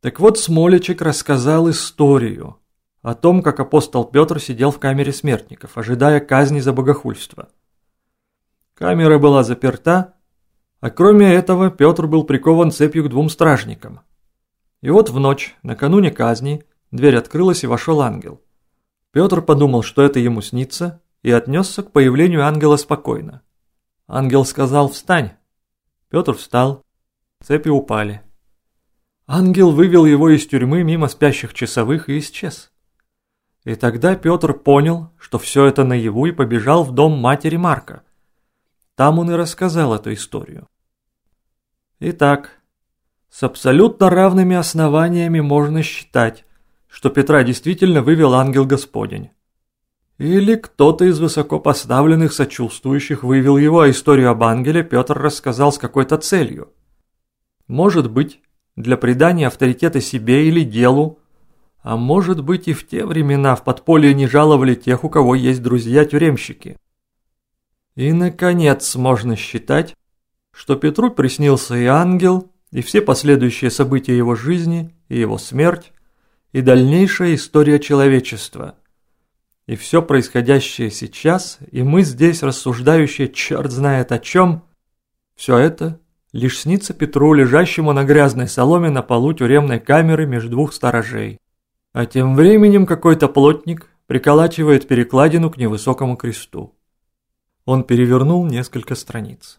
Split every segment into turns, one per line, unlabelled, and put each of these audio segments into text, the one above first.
Так вот, Смолечек рассказал историю о том, как апостол Петр сидел в камере смертников, ожидая казни за богохульство. Камера была заперта, а кроме этого Петр был прикован цепью к 2 стражникам. И вот в ночь, накануне казни, дверь открылась и вошел ангел. Петр подумал, что это ему снится, и отнесся к появлению ангела спокойно. Ангел сказал: «Встань». Петр встал, цепи упали. Ангел вывел его из тюрьмы мимо спящих часовых и исчез. И тогда Петр понял, что все это наяву, и побежал в дом матери Марка. Там он и рассказал эту историю. Итак, с абсолютно равными основаниями можно считать, что Петра действительно вывел ангел Господень. Или кто-то из высокопоставленных сочувствующих вывел его, а историю об ангеле Петр рассказал с какой-то целью. Может быть, для придания авторитета себе или делу, а может быть и в те времена в подполье не жаловали тех, у кого есть друзья-тюремщики. И, наконец, можно считать, что Петру приснился и ангел, и все последующие события его жизни, и его смерть, и дальнейшая история человечества. И все происходящее сейчас, и мы здесь, рассуждающие черт знает о чем, все это лишь снится Петру, лежащему на грязной соломе на полу тюремной камеры между 2 сторожей. А тем временем какой-то плотник приколачивает перекладину к невысокому кресту. Он перевернул несколько страниц.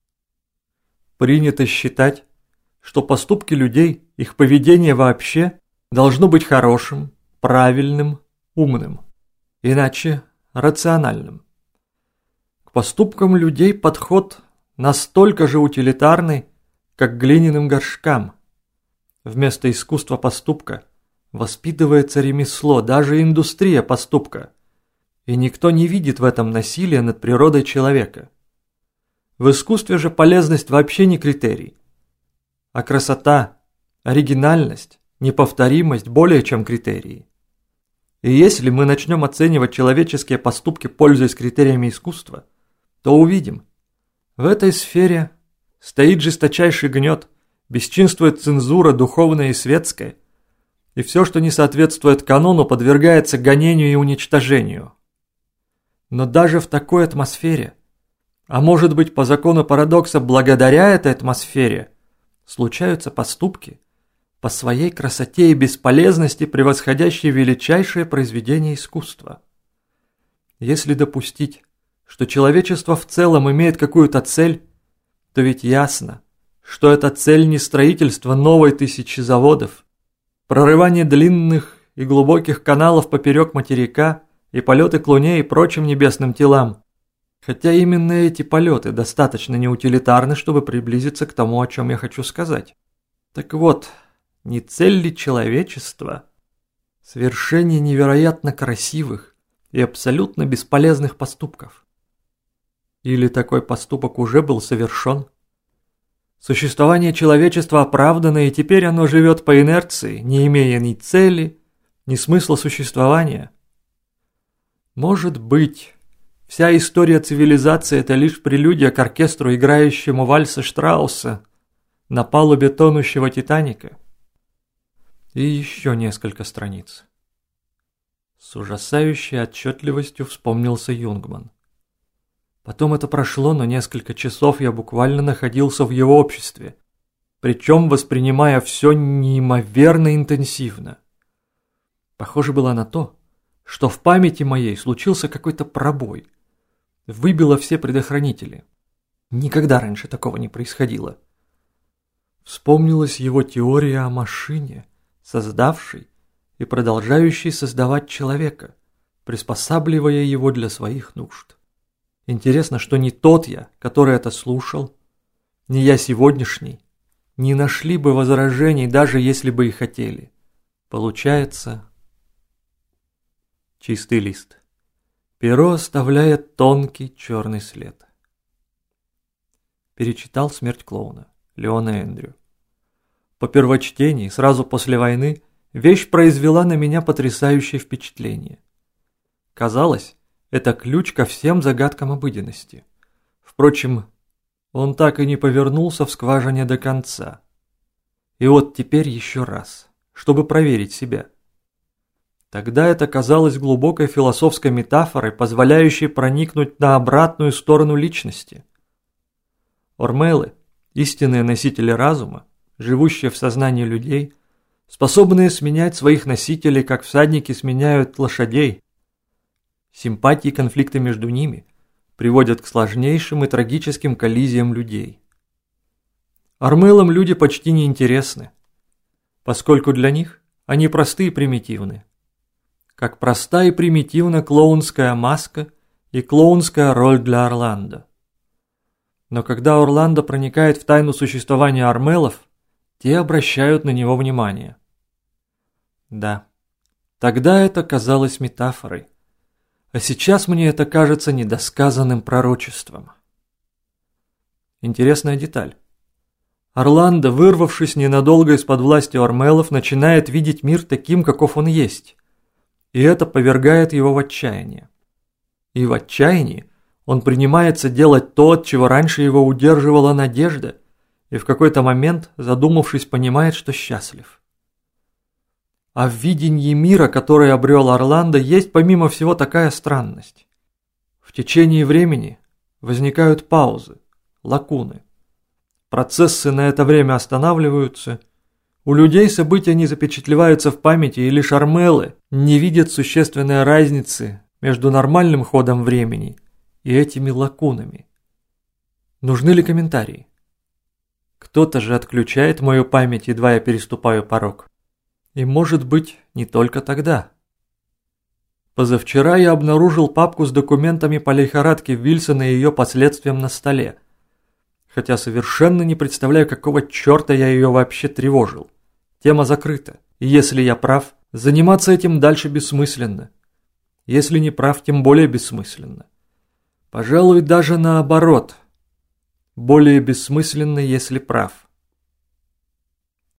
Принято считать, что поступки людей, их поведение вообще, должно быть хорошим, правильным, умным, иначе рациональным. К поступкам людей подход настолько же утилитарный, как к глиняным горшкам. Вместо искусства поступка воспитывается ремесло, даже индустрия поступка, и никто не видит в этом насилия над природой человека. В искусстве же полезность вообще не критерий, а красота, оригинальность, неповторимость более чем критерии. И если мы начнем оценивать человеческие поступки, пользуясь критериями искусства, то увидим, в этой сфере стоит жесточайший гнет, бесчинствует цензура духовная и светская, и все, что не соответствует канону, подвергается гонению и уничтожению. Но даже в такой атмосфере, а может быть по закону парадокса благодаря этой атмосфере, случаются поступки, по своей красоте и бесполезности превосходящие величайшее произведение искусства. Если допустить, что человечество в целом имеет какую-то цель, то ведь ясно, что эта цель не строительство новой тысячи заводов, прорывание длинных и глубоких каналов поперек материка и полеты к Луне и прочим небесным телам, хотя именно эти полеты достаточно неутилитарны, чтобы приблизиться к тому, о чем я хочу сказать. Так вот, не цель ли человечества совершение невероятно красивых и абсолютно бесполезных поступков? Или такой поступок уже был совершен? Существование человечества оправдано, и теперь оно живет по инерции, не имея ни цели, ни смысла существования. Может быть, вся история цивилизации – это лишь прелюдия к оркестру, играющему вальсы Штрауса на палубе тонущего Титаника? И еще несколько страниц. С ужасающей отчетливостью вспомнился Юнгман. Потом это прошло, но несколько часов я буквально находился в его обществе, причем воспринимая все неимоверно интенсивно. Похоже было на то, что в памяти моей случился какой-то пробой. Выбило все предохранители. Никогда раньше такого не происходило. Вспомнилась его теория о машине, создавшей и продолжающей создавать человека, приспосабливая его для своих нужд. Интересно, что ни тот я, который это слушал, ни я сегодняшний, не нашли бы возражений, даже если бы и хотели. Получается, чистый лист. Перо оставляет тонкий черный след. Перечитал «Смерть клоуна» Леона Эндрю. По первочтении, сразу после войны, вещь произвела на меня потрясающее впечатление. Казалось, это ключ ко всем загадкам обыденности. Впрочем, он так и не повернулся в скважине до конца. И вот теперь еще раз. чтобы проверить себя. Тогда это казалось глубокой философской метафорой, позволяющей проникнуть на обратную сторону личности. Ормелы, истинные носители разума, живущие в сознании людей, способные сменять своих носителей, как всадники сменяют лошадей. Симпатии и конфликты между ними приводят к сложнейшим и трагическим коллизиям людей. Ормелам люди почти не интересны, поскольку для них они просты и примитивны. Как проста и примитивна клоунская маска и клоунская роль для Орландо. Но когда Орландо проникает в тайну существования Ормелов, те обращают на него внимание. Да, тогда это казалось метафорой, а сейчас мне это кажется недосказанным пророчеством. Интересная деталь. Орландо, вырвавшись ненадолго из-под власти Ормелов, начинает видеть мир таким, каков он есть, и это повергает его в отчаяние. И в отчаянии он принимается делать то, от чего раньше его удерживала надежда, и в какой-то момент, задумавшись, понимает, что счастлив. А в видении мира, который обрел Орландо, есть помимо всего такая странность. В течение времени возникают паузы, лакуны. Процессы на это время останавливаются. У людей события не запечатлеваются в памяти, и лишь Ормелы не видят существенной разницы между нормальным ходом времени и этими лакунами. Нужны ли комментарии? Кто-то же отключает мою память, едва я переступаю порог. И может быть, не только тогда. Позавчера я обнаружил папку с документами по лихорадке Вильсона и ее последствиям на столе. Хотя совершенно не представляю, какого черта я ее вообще тревожил. Тема закрыта. И если я прав, заниматься этим дальше бессмысленно. Если не прав, тем более бессмысленно. Пожалуй, даже наоборот. Более бессмысленно, если прав.